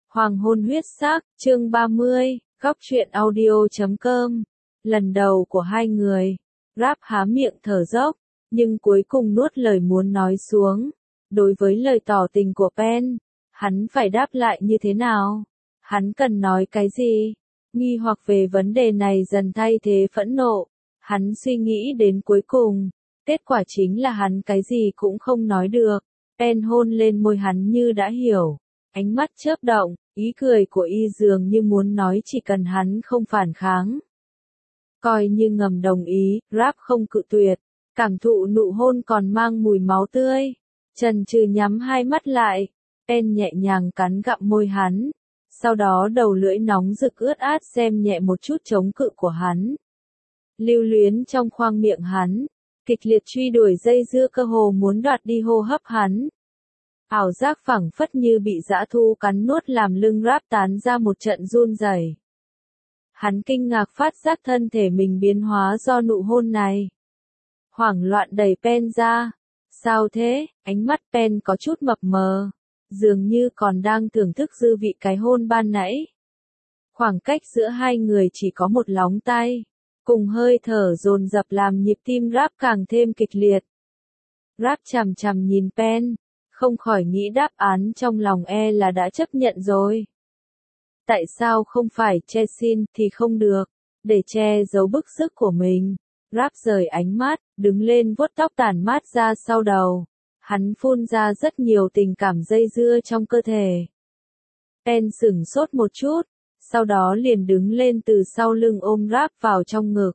Hoàng hôn huyết sắc, chương 30, góc truyện audio.com. Lần đầu của hai người, Rap há miệng thở dốc, nhưng cuối cùng nuốt lời muốn nói xuống. Đối với lời tỏ tình của Pen, hắn phải đáp lại như thế nào? Hắn cần nói cái gì? Nghi hoặc về vấn đề này dần thay thế phẫn nộ. Hắn suy nghĩ đến cuối cùng, kết quả chính là hắn cái gì cũng không nói được. Pen hôn lên môi hắn như đã hiểu. Ánh mắt chớp động, ý cười của y dường như muốn nói chỉ cần hắn không phản kháng. Coi như ngầm đồng ý, Rap không cự tuyệt, cảm thụ nụ hôn còn mang mùi máu tươi. Chần chừ nhắm hai mắt lại, Pen nhẹ nhàng cắn gặm môi hắn. Sau đó đầu lưỡi nóng rực ướt át xem nhẹ một chút chống cự của hắn. Lưu luyến trong khoang miệng hắn, kịch liệt truy đuổi dây dưa cơ hồ muốn đoạt đi hô hấp hắn. Ảo giác phảng phất như bị dã thu cắn nuốt làm lưng Rap tán ra một trận run rẩy. Hắn kinh ngạc phát giác thân thể mình biến hóa do nụ hôn này. Hoảng loạn đẩy Pen ra. Sao thế? Ánh mắt Pen có chút mập mờ. Dường như còn đang thưởng thức dư vị cái hôn ban nãy. Khoảng cách giữa hai người chỉ có một lóng tay. Cùng hơi thở dồn dập làm nhịp tim Rap càng thêm kịch liệt. Rap chằm chằm nhìn Pen. Không khỏi nghĩ đáp án trong lòng là đã chấp nhận rồi. Tại sao không phải che xin thì không được, để che giấu bức xúc của mình. Rap rời ánh mắt, đứng lên vuốt tóc tản mát ra sau đầu. Hắn phun ra rất nhiều tình cảm dây dưa trong cơ thể. Pen sửng sốt một chút, sau đó liền đứng lên từ sau lưng ôm Rap vào trong ngực.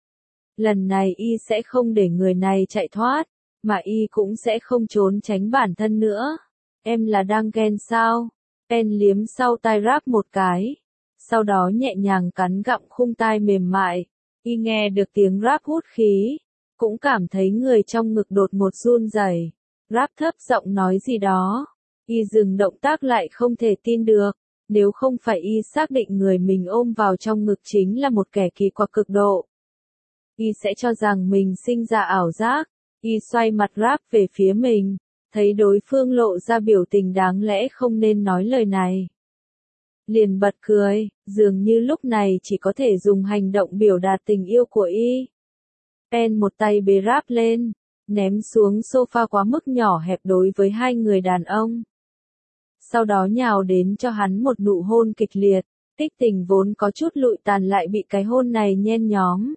Lần này y sẽ không để người này chạy thoát. Mà y cũng sẽ không trốn tránh bản thân nữa. Em là đang ghen sao? Pen liếm sau tai Rap một cái. Sau đó nhẹ nhàng cắn gặm khung tai mềm mại. Y nghe được tiếng Rap hút khí. Cũng cảm thấy người trong ngực đột ngột run rẩy. Rap thấp giọng nói gì đó. Y dừng động tác lại không thể tin được. Nếu không phải y xác định người mình ôm vào trong ngực chính là một kẻ kỳ quặc cực độ. Y sẽ cho rằng mình sinh ra ảo giác. Y xoay mặt Rap về phía mình, thấy đối phương lộ ra biểu tình đáng lẽ không nên nói lời này. Liền bật cười, dường như lúc này chỉ có thể dùng hành động biểu đạt tình yêu của y. Pen một tay bế Rap lên, ném xuống sofa quá mức nhỏ hẹp đối với hai người đàn ông. Sau đó nhào đến cho hắn một nụ hôn kịch liệt, tích tình vốn có chút lụi tàn lại bị cái hôn này nhen nhóm.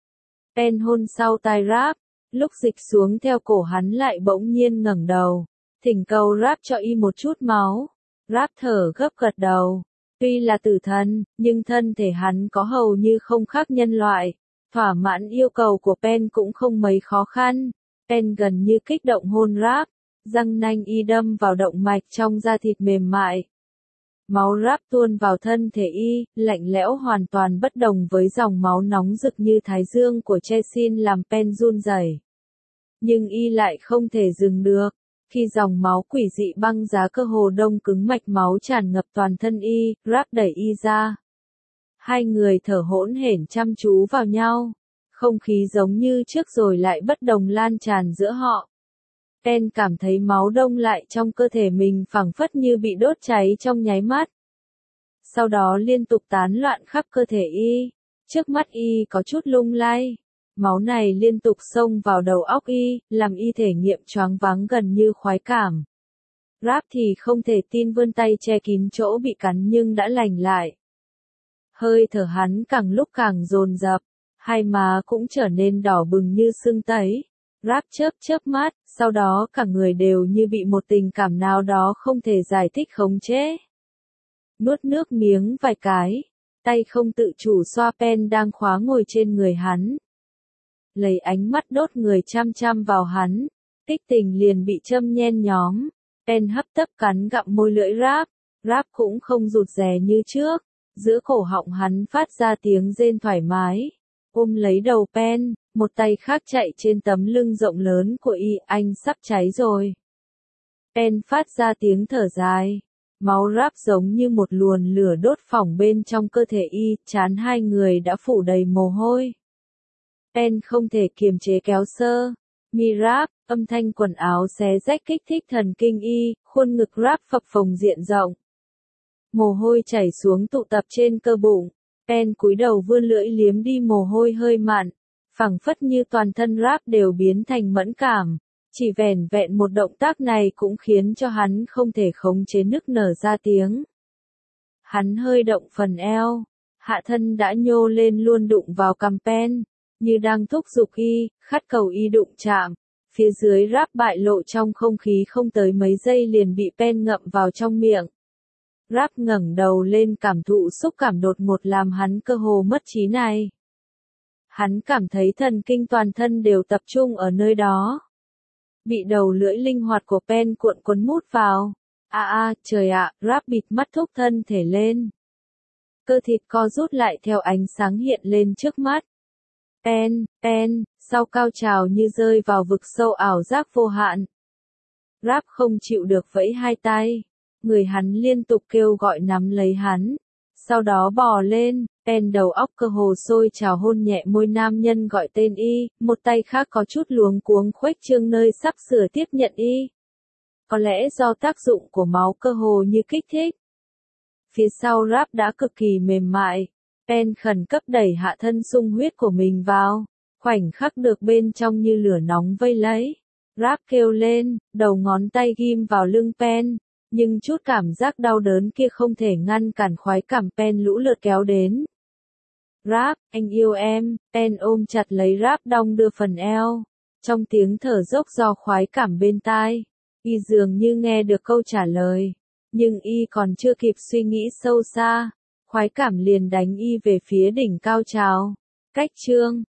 Pen hôn sau tai Rap. Lúc dịch xuống theo cổ hắn lại bỗng nhiên ngẩng đầu, thỉnh cầu Rap cho y một chút máu. Rap thở gấp gật đầu. Tuy là tử thần, nhưng thân thể hắn có hầu như không khác nhân loại. Thỏa mãn yêu cầu của Pen cũng không mấy khó khăn. Pen gần như kích động hôn Rap, răng nanh y đâm vào động mạch trong da thịt mềm mại. Máu Rap tuôn vào thân thể y, lạnh lẽo hoàn toàn bất đồng với dòng máu nóng rực như thái dương của Chesin làm Pen run rẩy. Nhưng y lại không thể dừng được, khi dòng máu quỷ dị băng giá cơ hồ đông cứng mạch máu tràn ngập toàn thân y, Rap đẩy y ra. Hai người thở hỗn hển chăm chú vào nhau, không khí giống như trước rồi lại bất đồng lan tràn giữa họ. Pen cảm thấy máu đông lại trong cơ thể mình phảng phất như bị đốt cháy trong nháy mắt. Sau đó liên tục tán loạn khắp cơ thể y, trước mắt y có chút lung lay. Máu này liên tục xông vào đầu óc y, làm y thể nghiệm choáng váng gần như khoái cảm. Rap thì không thể tin vươn tay che kín chỗ bị cắn nhưng đã lành lại. Hơi thở hắn càng lúc càng dồn dập, hai má cũng trở nên đỏ bừng như sưng tấy. Rap chớp chớp mắt, sau đó cả người đều như bị một tình cảm nào đó không thể giải thích khống chế. Nuốt nước miếng vài cái, tay không tự chủ xoa Pen đang khóa ngồi trên người hắn. Lấy ánh mắt đốt người chăm chăm vào hắn, tích tình liền bị châm nhen nhóm. Pen hấp tấp cắn gặm môi lưỡi Rap. Rap cũng không rụt rè như trước, giữa cổ họng hắn phát ra tiếng rên thoải mái. Ôm lấy đầu Pen, một tay khác chạy trên tấm lưng rộng lớn của y, anh sắp cháy rồi. Pen phát ra tiếng thở dài. Máu Rap giống như một luồn lửa đốt phỏng bên trong cơ thể y, trán hai người đã phủ đầy mồ hôi. Pen không thể kiềm chế kéo sơ. Mi Rap, âm thanh quần áo xé rách kích thích thần kinh y, khuôn ngực Rap phập phồng diện rộng. Mồ hôi chảy xuống tụ tập trên cơ bụng. Pen cúi đầu vươn lưỡi liếm đi mồ hôi hơi mặn. Phảng phất như toàn thân Rap đều biến thành mẫn cảm. Chỉ vẻn vẹn một động tác này cũng khiến cho hắn không thể khống chế nức nở ra tiếng. Hắn hơi động phần eo. Hạ thân đã nhô lên luôn đụng vào cằm Pen. Như đang thúc giục y, khát cầu y đụng chạm. Phía dưới Rap bại lộ trong không khí không tới mấy giây liền bị Pen ngậm vào trong miệng. Rap ngẩng đầu lên cảm thụ xúc cảm đột ngột làm hắn cơ hồ mất trí này. Hắn cảm thấy thần kinh toàn thân đều tập trung ở nơi đó. Bị đầu lưỡi linh hoạt của Pen cuộn cuốn mút vào. Trời ạ, Rap bịt mắt thúc thân thể lên. Cơ thịt co rút lại theo ánh sáng hiện lên trước mắt. Pen, sau cao trào như rơi vào vực sâu ảo giác vô hạn. Rap không chịu được vẫy hai tay. Người hắn liên tục kêu gọi nắm lấy hắn. Sau đó bò lên, Pen đầu óc cơ hồ sôi trào hôn nhẹ môi nam nhân gọi tên y, một tay khác có chút luống cuống khuếch trương nơi sắp sửa tiếp nhận y. Có lẽ do tác dụng của máu cơ hồ như kích thích. Phía sau Rap đã cực kỳ mềm mại. Pen khẩn cấp đẩy hạ thân sung huyết của mình vào. Khoảnh khắc được bên trong như lửa nóng vây lấy. Rap kêu lên, đầu ngón tay ghim vào lưng Pen. Nhưng chút cảm giác đau đớn kia không thể ngăn cản khoái cảm Pen lũ lượt kéo đến. Rap, anh yêu em, Pen ôm chặt lấy Rap đong đưa phần eo. Trong tiếng thở dốc do khoái cảm bên tai. Y dường như nghe được câu trả lời. Nhưng y còn chưa kịp suy nghĩ sâu xa. Khoái cảm liền đánh y về phía đỉnh cao trào. Cách chương